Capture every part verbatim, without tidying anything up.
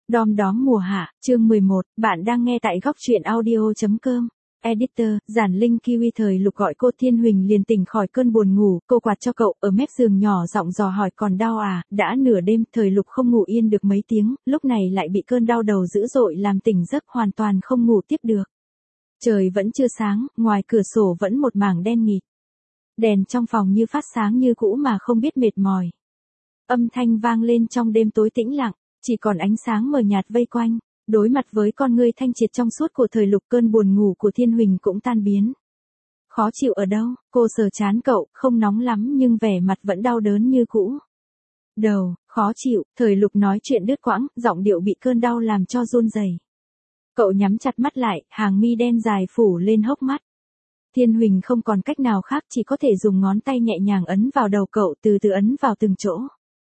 Đom đóm mùa hạ, chương mười một, bạn đang nghe tại góc truyện audio chấm com. Editor, Giản Linh Kiwi. Thời Lục gọi cô Thiên Huỳnh liền tỉnh khỏi cơn buồn ngủ, cô quạt cho cậu ở mép giường nhỏ giọng dò hỏi còn đau à, đã nửa đêm. Thời Lục không ngủ yên được mấy tiếng, lúc này lại bị cơn đau đầu dữ dội làm tỉnh giấc hoàn toàn không ngủ tiếp được. Trời vẫn chưa sáng, ngoài cửa sổ vẫn một mảng đen nghịt. Đèn trong phòng như phát sáng như cũ mà không biết mệt mỏi. Âm thanh vang lên trong đêm tối tĩnh lặng. Chỉ còn ánh sáng mờ nhạt vây quanh, đối mặt với con ngươi thanh triệt trong suốt của Thời Lục, cơn buồn ngủ của Thiên Huỳnh cũng tan biến. Khó chịu ở đâu? Cô sờ trán cậu, không nóng lắm nhưng vẻ mặt vẫn đau đớn như cũ. Đầu, khó chịu, Thời Lục nói chuyện đứt quãng, giọng điệu bị cơn đau làm cho run rẩy. Cậu nhắm chặt mắt lại, hàng mi đen dài phủ lên hốc mắt. Thiên Huỳnh không còn cách nào khác, chỉ có thể dùng ngón tay nhẹ nhàng ấn vào đầu cậu, từ từ ấn vào từng chỗ.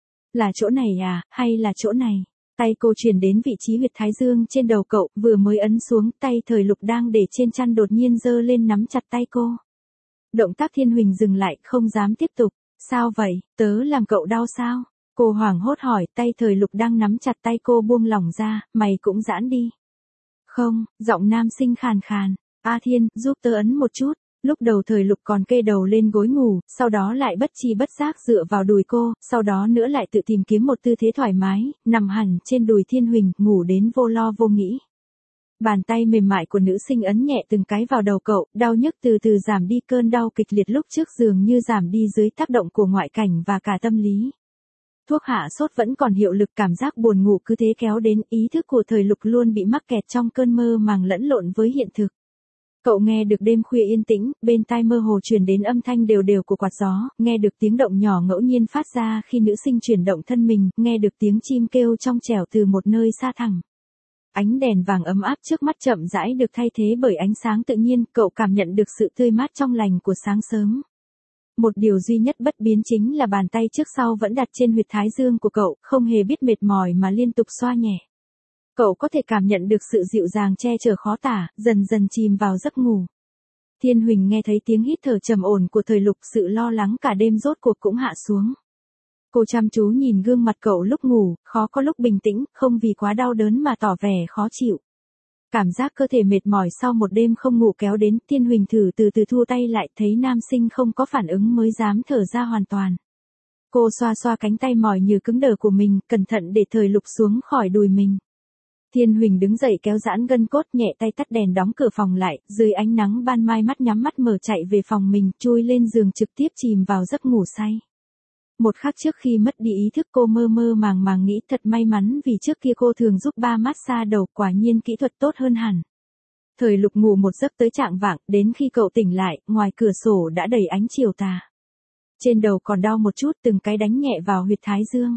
Là chỗ này à, hay là chỗ này? Tay cô chuyển đến vị trí huyệt thái dương trên đầu cậu, vừa mới ấn xuống, tay Thời Lục đang để trên chăn đột nhiên giơ lên nắm chặt tay cô. Động tác Thiên Huỳnh dừng lại, không dám tiếp tục. Sao vậy, tớ làm cậu đau sao? Cô hoảng hốt hỏi, tay Thời Lục đang nắm chặt tay cô buông lỏng ra, mày cũng giãn đi. Không, giọng nam sinh khàn khàn. A Thiên, giúp tớ ấn một chút. Lúc đầu Thời Lục còn kê đầu lên gối ngủ, sau đó lại bất chi bất giác dựa vào đùi cô, sau đó nữa lại tự tìm kiếm một tư thế thoải mái, nằm hẳn trên đùi Thiên Huỳnh, ngủ đến vô lo vô nghĩ. Bàn tay mềm mại của nữ sinh ấn nhẹ từng cái vào đầu cậu, đau nhức từ từ giảm đi, cơn đau kịch liệt lúc trước dường như giảm đi dưới tác động của ngoại cảnh và cả tâm lý. Thuốc hạ sốt vẫn còn hiệu lực, cảm giác buồn ngủ cứ thế kéo đến, ý thức của Thời Lục luôn bị mắc kẹt trong cơn mơ màng lẫn lộn với hiện thực. Cậu nghe được đêm khuya yên tĩnh, bên tai mơ hồ truyền đến âm thanh đều đều của quạt gió, nghe được tiếng động nhỏ ngẫu nhiên phát ra khi nữ sinh chuyển động thân mình, nghe được tiếng chim kêu trong trẻo từ một nơi xa thẳm. Ánh đèn vàng ấm áp trước mắt chậm rãi được thay thế bởi ánh sáng tự nhiên, cậu cảm nhận được sự tươi mát trong lành của sáng sớm. Một điều duy nhất bất biến chính là bàn tay trước sau vẫn đặt trên huyệt thái dương của cậu, không hề biết mệt mỏi mà liên tục xoa nhẹ. Cậu có thể cảm nhận được sự dịu dàng che chở khó tả, dần dần chìm vào giấc ngủ. Thiên Huỳnh nghe thấy tiếng hít thở trầm ổn của Thời Lục, sự lo lắng cả đêm rốt cuộc cũng hạ xuống. Cô chăm chú nhìn gương mặt cậu lúc ngủ, khó có lúc bình tĩnh, không vì quá đau đớn mà tỏ vẻ khó chịu. Cảm giác cơ thể mệt mỏi sau một đêm không ngủ kéo đến, Thiên Huỳnh thử từ từ thu tay lại, thấy nam sinh không có phản ứng mới dám thở ra hoàn toàn. Cô xoa xoa cánh tay mỏi như cứng đờ của mình, cẩn thận để Thời Lục xuống khỏi đùi mình. Thiên Huỳnh đứng dậy kéo giãn gân cốt, nhẹ tay tắt đèn đóng cửa phòng lại, dưới ánh nắng ban mai mắt nhắm mắt mở chạy về phòng mình, chui lên giường trực tiếp chìm vào giấc ngủ say. Một khắc trước khi mất đi ý thức cô mơ mơ màng màng nghĩ thật may mắn vì trước kia cô thường giúp ba massage đầu, quả nhiên kỹ thuật tốt hơn hẳn. Thời Lục ngủ một giấc tới trạng vạng, đến khi cậu tỉnh lại, ngoài cửa sổ đã đầy ánh chiều tà. Trên đầu còn đau một chút, từng cái đánh nhẹ vào huyệt thái dương.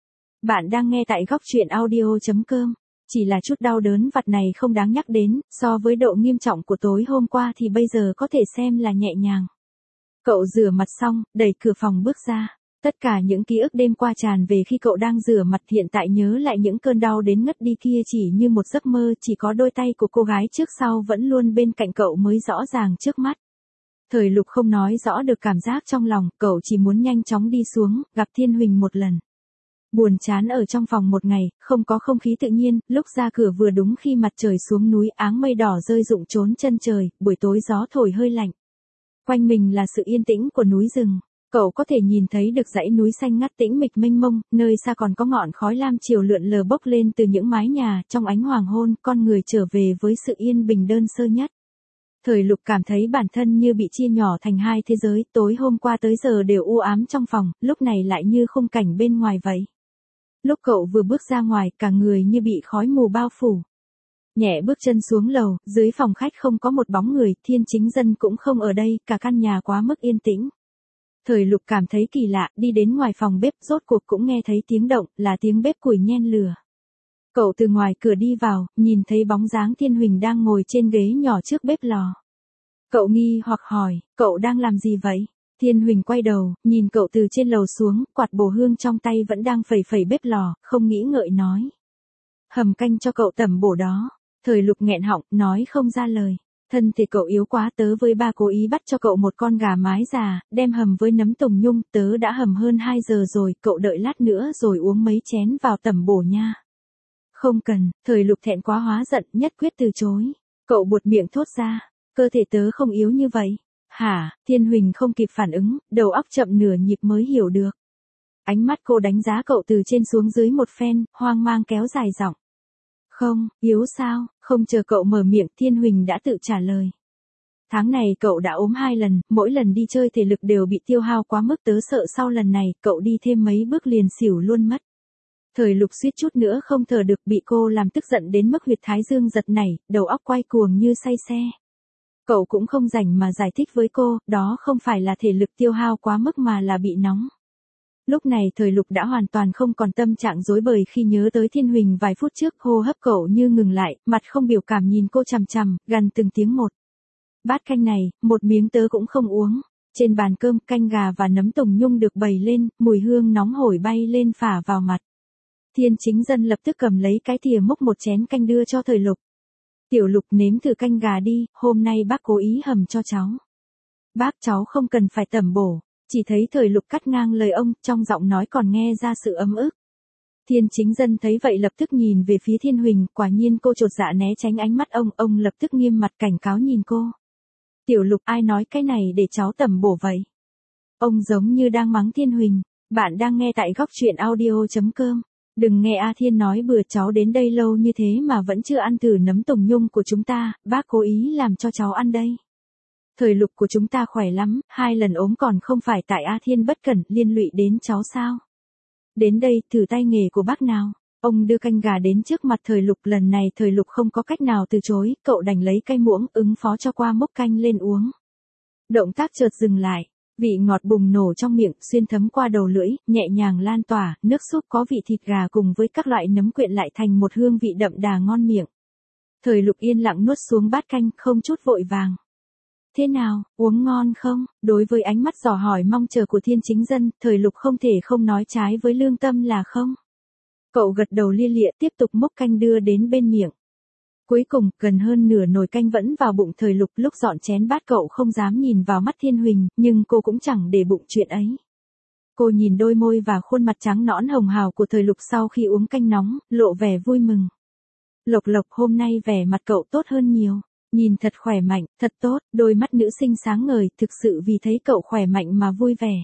Bạn đang nghe tại góc truyện audio chấm com. Chỉ là chút đau đớn vặt này không đáng nhắc đến, so với độ nghiêm trọng của tối hôm qua thì bây giờ có thể xem là nhẹ nhàng. Cậu rửa mặt xong, đẩy cửa phòng bước ra. Tất cả những ký ức đêm qua tràn về khi cậu đang rửa mặt, hiện tại nhớ lại những cơn đau đến ngất đi kia chỉ như một giấc mơ, chỉ có đôi tay của cô gái trước sau vẫn luôn bên cạnh cậu mới rõ ràng trước mắt. Thời Lục không nói rõ được cảm giác trong lòng, cậu chỉ muốn nhanh chóng đi xuống, gặp Thiên Huỳnh một lần. Buồn chán ở trong phòng một ngày, không có không khí tự nhiên, lúc ra cửa vừa đúng khi mặt trời xuống núi, áng mây đỏ rơi rụng trốn chân trời, buổi tối gió thổi hơi lạnh. Quanh mình là sự yên tĩnh của núi rừng, cậu có thể nhìn thấy được dãy núi xanh ngắt tĩnh mịch mênh mông, nơi xa còn có ngọn khói lam chiều lượn lờ bốc lên từ những mái nhà, trong ánh hoàng hôn, con người trở về với sự yên bình đơn sơ nhất. Thời Lục cảm thấy bản thân như bị chia nhỏ thành hai thế giới, tối hôm qua tới giờ đều u ám trong phòng, lúc này lại như khung cảnh bên ngoài vậy. Lúc cậu vừa bước ra ngoài, cả người như bị khói mù bao phủ. Nhẹ bước chân xuống lầu, dưới phòng khách không có một bóng người, Thiên Chính Dân cũng không ở đây, cả căn nhà quá mức yên tĩnh. Thời Lục cảm thấy kỳ lạ, đi đến ngoài phòng bếp, rốt cuộc cũng nghe thấy tiếng động, là tiếng bếp củi nhen lửa. Cậu từ ngoài cửa đi vào, nhìn thấy bóng dáng Thiên Huỳnh đang ngồi trên ghế nhỏ trước bếp lò. Cậu nghi hoặc hỏi, cậu đang làm gì vậy? Thiên Huỳnh quay đầu, nhìn cậu từ trên lầu xuống, quạt bổ hương trong tay vẫn đang phẩy phẩy bếp lò, không nghĩ ngợi nói. Hầm canh cho cậu tẩm bổ đó. Thời Lục nghẹn họng, nói không ra lời. Thân thể cậu yếu quá, tớ với ba cố ý bắt cho cậu một con gà mái già, đem hầm với nấm tùng nhung, tớ đã hầm hơn hai giờ rồi, cậu đợi lát nữa rồi uống mấy chén vào tẩm bổ nha. Không cần, thời lục thẹn quá hóa giận nhất quyết từ chối. Cậu buột miệng thốt ra, cơ thể tớ không yếu như vậy. Hả, Thiên Huỳnh không kịp phản ứng, đầu óc chậm nửa nhịp mới hiểu được. Ánh mắt cô đánh giá cậu từ trên xuống dưới một phen, hoang mang kéo dài giọng. Không, yếu sao, không chờ cậu mở miệng Thiên Huỳnh đã tự trả lời. Tháng này cậu đã ốm hai lần, mỗi lần đi chơi thể lực đều bị tiêu hao quá mức, tớ sợ sau lần này cậu đi thêm mấy bước liền xỉu luôn mất. Thời lục suýt chút nữa không thở được, bị cô làm tức giận đến mức huyệt thái dương giật nảy, đầu óc quay cuồng như say xe. Cậu cũng không rảnh mà giải thích với cô, đó không phải là thể lực tiêu hao quá mức mà là bị nóng. Lúc này thời lục đã hoàn toàn không còn tâm trạng rối bời khi nhớ tới Thiên Huỳnh vài phút trước, hô hấp cậu như ngừng lại, mặt không biểu cảm nhìn cô chằm chằm, gằn từng tiếng một. Bát canh này, một miếng tớ cũng không uống. Trên bàn cơm, canh gà và nấm tùng nhung được bày lên, mùi hương nóng hổi bay lên phả vào mặt. Thiên Chính Dân lập tức cầm lấy cái thìa múc một chén canh đưa cho thời lục. Tiểu lục nếm thử canh gà đi, hôm nay bác cố ý hầm cho cháu. Bác cháu không cần phải tẩm bổ, chỉ thấy thời lục cắt ngang lời ông, trong giọng nói còn nghe ra sự ấm ức. Thiên Chính Dân thấy vậy lập tức nhìn về phía Thiên Huỳnh, quả nhiên cô chột dạ né tránh ánh mắt ông, ông lập tức nghiêm mặt cảnh cáo nhìn cô. Tiểu lục, ai nói cái này để cháu tẩm bổ vậy? Ông giống như đang mắng Thiên Huỳnh. Bạn đang nghe tại góc truyện audio chấm com. Đừng nghe A Thiên nói bừa, cháu đến đây lâu như thế mà vẫn chưa ăn thử nấm tùng nhung của chúng ta, bác cố ý làm cho cháu ăn đây. Thời lục của chúng ta khỏe lắm, hai lần ốm còn không phải tại A Thiên bất cẩn liên lụy đến cháu sao? Đến đây, thử tay nghề của bác nào. Ông đưa canh gà đến trước mặt thời lục, lần này thời lục không có cách nào từ chối, cậu đành lấy cây muỗng ứng phó cho qua múc canh lên uống. Động tác chợt dừng lại, vị ngọt bùng nổ trong miệng, xuyên thấm qua đầu lưỡi, nhẹ nhàng lan tỏa, nước súp có vị thịt gà cùng với các loại nấm quyện lại thành một hương vị đậm đà ngon miệng. Thời lục yên lặng nuốt xuống bát canh, không chút vội vàng. Thế nào, uống ngon không? Đối với ánh mắt dò hỏi mong chờ của Thiên Chính Dân, thời lục không thể không nói trái với lương tâm là không. Cậu gật đầu lia lịa tiếp tục múc canh đưa đến bên miệng. Cuối cùng, gần hơn nửa nồi canh vẫn vào bụng thời lục, lúc dọn chén bát cậu không dám nhìn vào mắt Thiên Huỳnh, nhưng cô cũng chẳng để bụng chuyện ấy. Cô nhìn đôi môi và khuôn mặt trắng nõn hồng hào của thời lục sau khi uống canh nóng, lộ vẻ vui mừng. Lộc Lộc, hôm nay vẻ mặt cậu tốt hơn nhiều. Nhìn thật khỏe mạnh, thật tốt, đôi mắt nữ sinh sáng ngời, thực sự vì thấy cậu khỏe mạnh mà vui vẻ.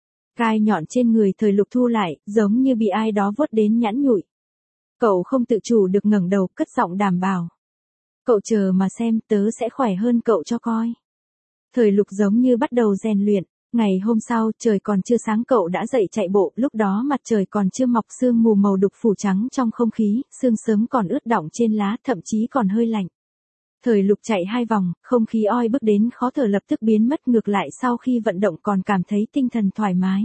Gai nhọn trên người thời lục thu lại, giống như bị ai đó vuốt đến nhẵn nhụi. Cậu không tự chủ được ngẩng đầu, cất giọng đảm bảo. Cậu chờ mà xem, tớ sẽ khỏe hơn cậu cho coi. Thời lục giống như bắt đầu rèn luyện. Ngày hôm sau, trời còn chưa sáng cậu đã dậy chạy bộ, lúc đó mặt trời còn chưa mọc, sương mù màu đục phủ trắng trong không khí, sương sớm còn ướt đọng trên lá, thậm chí còn hơi lạnh. Thời lục chạy hai vòng, không khí oi bức đến khó thở lập tức biến mất, ngược lại sau khi vận động còn cảm thấy tinh thần thoải mái.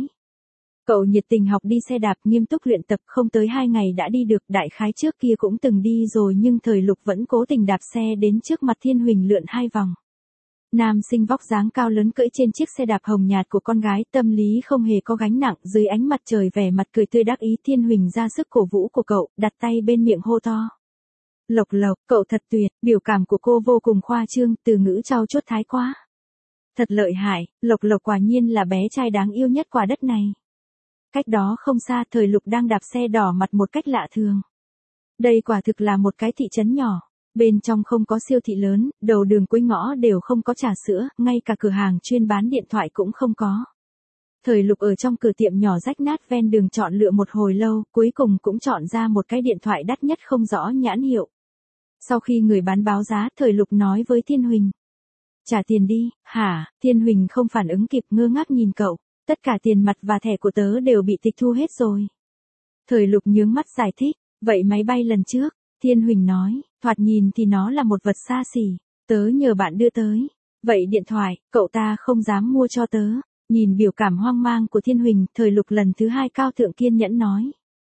Cậu nhiệt tình học đi xe đạp, nghiêm túc luyện tập, không tới hai ngày đã đi được, đại khái trước kia cũng từng đi rồi nhưng thời lục vẫn cố tình đạp xe đến trước mặt Thiên Huỳnh lượn hai vòng. Nam sinh vóc dáng cao lớn cưỡi trên chiếc xe đạp hồng nhạt của con gái, tâm lý không hề có gánh nặng, dưới ánh mặt trời vẻ mặt cười tươi đắc ý. Thiên Huỳnh ra sức cổ vũ của cậu, đặt tay bên miệng hô to. Lộc Lộc, cậu thật tuyệt, biểu cảm của cô vô cùng khoa trương, từ ngữ trau chuốt thái quá. Thật lợi hại, Lộc Lộc quả nhiên là bé trai đáng yêu nhất quả đất này. Cách đó không xa, thời lục đang đạp xe đỏ mặt một cách lạ thường. Đây quả thực là một cái thị trấn nhỏ. Bên trong không có siêu thị lớn, đầu đường cuối ngõ đều không có trà sữa, ngay cả cửa hàng chuyên bán điện thoại cũng không có. Thời lục ở trong cửa tiệm nhỏ rách nát ven đường chọn lựa một hồi lâu, cuối cùng cũng chọn ra một cái điện thoại đắt nhất không rõ nhãn hiệu. Sau khi người bán báo giá, thời lục nói với Thiên Huỳnh. Trả tiền đi, hả? Thiên Huỳnh không phản ứng kịp, ngơ ngác nhìn cậu. Tất cả tiền mặt và thẻ của tớ đều bị tịch thu hết rồi. Thời lục nhướng mắt giải thích. Vậy máy bay lần trước, Thiên Huỳnh nói, thoạt nhìn thì nó là một vật xa xỉ. Tớ nhờ bạn đưa tới. Vậy điện thoại, cậu ta không dám mua cho tớ. Nhìn biểu cảm hoang mang của Thiên Huỳnh, thời lục lần thứ hai cao thượng kiên nhẫn nói.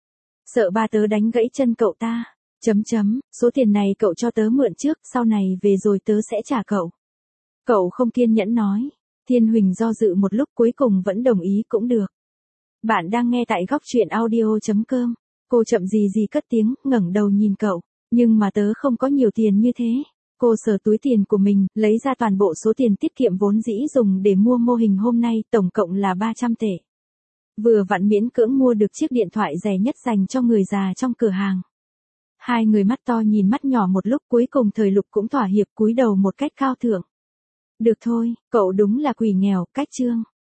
Sợ ba tớ đánh gãy chân cậu ta. Chấm chấm, số tiền này cậu cho tớ mượn trước, sau này về rồi tớ sẽ trả cậu. Cậu không kiên nhẫn nói. Thiên Huỳnh do dự một lúc cuối cùng vẫn đồng ý cũng được. Bạn đang nghe tại góc truyện audio chấm com. Cô chậm gì gì cất tiếng, ngẩng đầu nhìn cậu. Nhưng mà tớ không có nhiều tiền như thế. Cô sờ túi tiền của mình, lấy ra toàn bộ số tiền tiết kiệm vốn dĩ dùng để mua mô hình hôm nay, tổng cộng là ba trăm tệ. Vừa vặn miễn cưỡng mua được chiếc điện thoại rẻ nhất dành cho người già trong cửa hàng. Hai người mắt to nhìn mắt nhỏ một lúc, cuối cùng Thời Lục cũng thỏa hiệp cúi đầu một cách cao thượng. Được thôi, cậu đúng là quỷ nghèo, cách Trương.